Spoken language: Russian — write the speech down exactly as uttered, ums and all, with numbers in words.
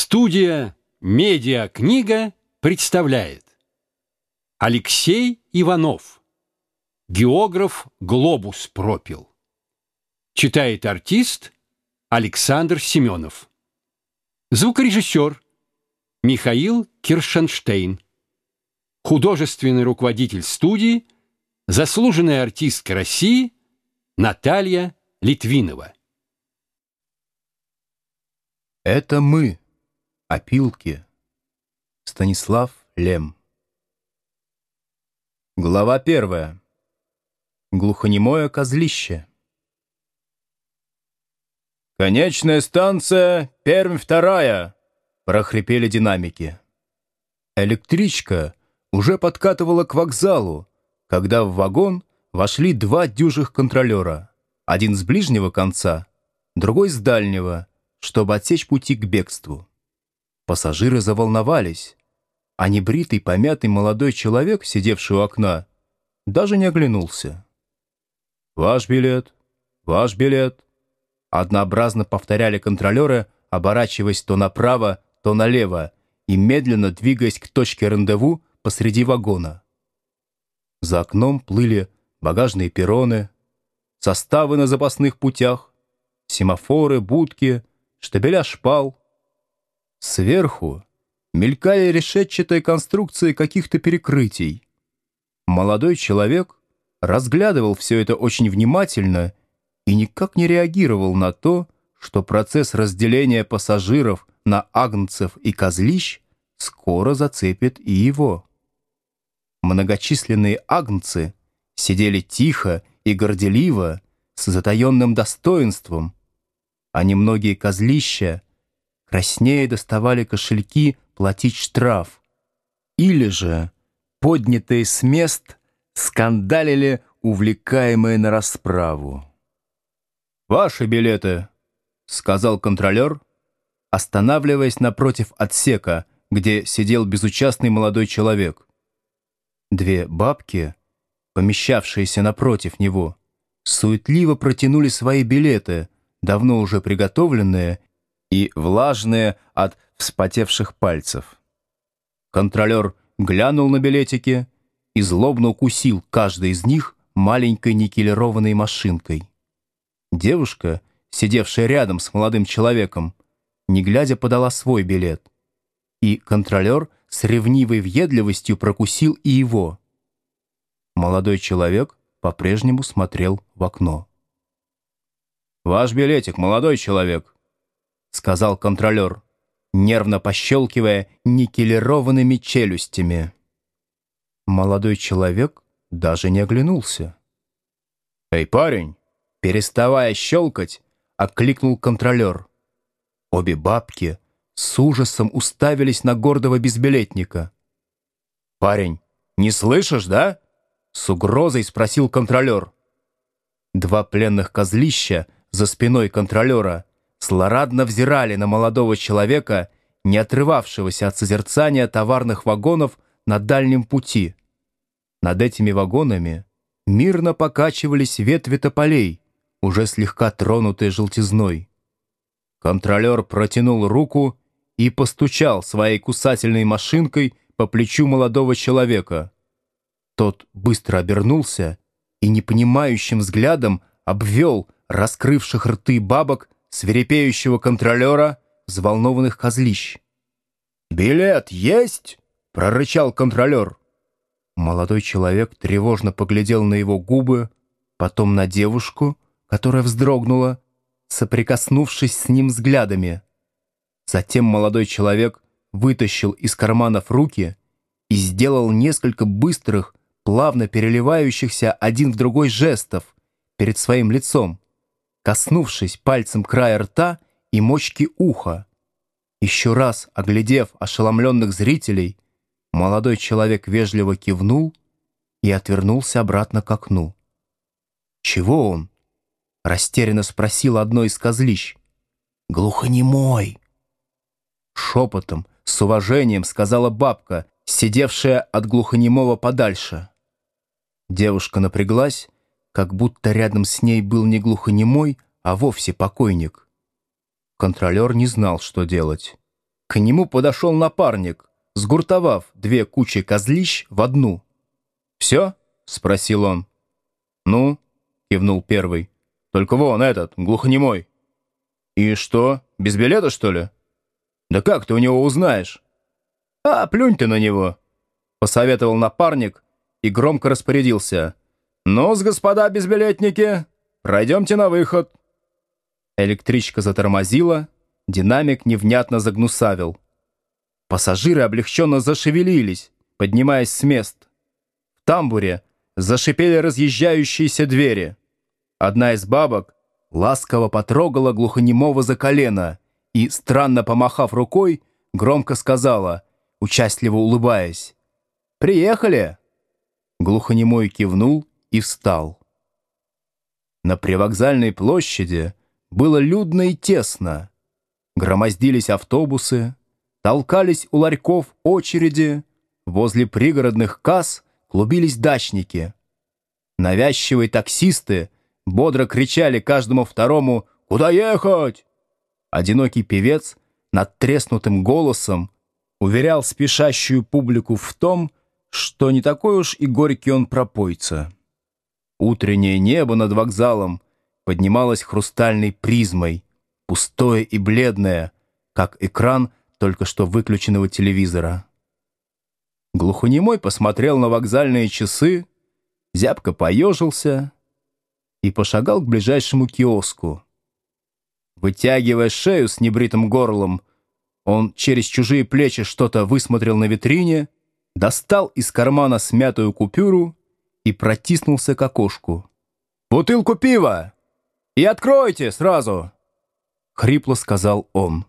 Студия «Медиакнига» представляет Алексей Иванов. Географ глобус пропил. Читает артист Александр Семенов. Звукорежиссер Михаил Киршенштейн. Художественный руководитель студии, заслуженная артистка России Наталья Литвинова. Это мы, опилки. Станислав Лем. Глава первая. Глухонемое козлище. «Конечная станция Пермь вторая!» — прохрипели динамики. Электричка уже подкатывала к вокзалу, когда в вагон вошли два дюжих контролера, один с ближнего конца, другой с дальнего, чтобы отсечь пути к бегству. Пассажиры заволновались, а небритый, помятый молодой человек, сидевший у окна, даже не оглянулся. «Ваш билет! Ваш билет!» Однообразно повторяли контролеры, оборачиваясь то направо, то налево и медленно двигаясь к точке рандеву посреди вагона. За окном плыли багажные перроны, составы на запасных путях, семафоры, будки, штабеля шпал. Сверху мелькали решетчатые конструкции каких-то перекрытий. Молодой человек разглядывал все это очень внимательно и никак не реагировал на то, что процесс разделения пассажиров на агнцев и козлищ скоро зацепит и его. Многочисленные агнцы сидели тихо и горделиво, с затаенным достоинством, а немногие козлища краснее доставали кошельки платить штраф, или же, поднятые с мест, скандалили, увлекаемые на расправу. «Ваши билеты», — сказал контролер, останавливаясь напротив отсека, где сидел безучастный молодой человек. Две бабки, помещавшиеся напротив него, суетливо протянули свои билеты, давно уже приготовленные и влажные от вспотевших пальцев. Контролер глянул на билетики и злобно укусил каждый из них маленькой никелированной машинкой. Девушка, сидевшая рядом с молодым человеком, не глядя подала свой билет, и контролер с ревнивой въедливостью прокусил и его. Молодой человек по-прежнему смотрел в окно. «Ваш билетик, молодой человек», — сказал контролер, нервно пощелкивая никелированными челюстями. Молодой человек даже не оглянулся. «Эй, парень!» — переставая щелкать, окликнул контролер. Обе бабки с ужасом уставились на гордого безбилетника. «Парень, не слышишь, да?» — с угрозой спросил контролер. Два пленных козлища за спиной контролера злорадно взирали на молодого человека, не отрывавшегося от созерцания товарных вагонов на дальнем пути. Над этими вагонами мирно покачивались ветви тополей, уже слегка тронутые желтизной. Контролер протянул руку и постучал своей кусательной машинкой по плечу молодого человека. Тот быстро обернулся и непонимающим взглядом обвел раскрывших рты бабок, свирепеющего контролера, взволнованных козлищ. «Билет есть?» — прорычал контролер. Молодой человек тревожно поглядел на его губы, потом на девушку, которая вздрогнула, соприкоснувшись с ним взглядами. Затем молодой человек вытащил из карманов руки и сделал несколько быстрых, плавно переливающихся один в другой жестов перед своим лицом, коснувшись пальцем края рта и мочки уха. Еще раз оглядев ошеломленных зрителей, молодой человек вежливо кивнул и отвернулся обратно к окну. «Чего он?» — растерянно спросил одно из козлищ. «Глухонемой!» Шепотом, с уважением сказала бабка, сидевшая от глухонемого подальше. Девушка напряглась, как будто рядом с ней был не глухонемой, а вовсе покойник. Контролер не знал, что делать. К нему подошел напарник, сгуртовав две кучи козлищ в одну. «Все?» — спросил он. «Ну?» — кивнул первый. «Только вон этот, глухонемой». «И что, без билета, что ли?» «Да как ты у него узнаешь?» «А, плюнь ты на него», — посоветовал напарник и громко распорядился. «Ну-с, господа безбилетники, пройдемте на выход». Электричка затормозила, динамик невнятно загнусавил. Пассажиры облегченно зашевелились, поднимаясь с мест. В тамбуре зашипели разъезжающиеся двери. Одна из бабок ласково потрогала глухонемого за колено и, странно помахав рукой, громко сказала, участливо улыбаясь: «Приехали!» Глухонемой кивнул и встал. На привокзальной площади было людно и тесно. Громоздились автобусы, толкались у ларьков очереди, возле пригородных касс клубились дачники. Навязчивые таксисты бодро кричали каждому второму «Куда ехать?». Одинокий певец надтреснутым голосом уверял спешащую публику в том, что не такой уж и горький он пропойца. Утреннее небо над вокзалом поднималось хрустальной призмой, пустое и бледное, как экран только что выключенного телевизора. Глухонемой посмотрел на вокзальные часы, зябко поежился и пошагал к ближайшему киоску. Вытягивая шею с небритым горлом, он через чужие плечи что-то высмотрел на витрине, достал из кармана смятую купюру и протиснулся к окошку. «Бутылку пива! И откройте сразу!» — хрипло сказал он.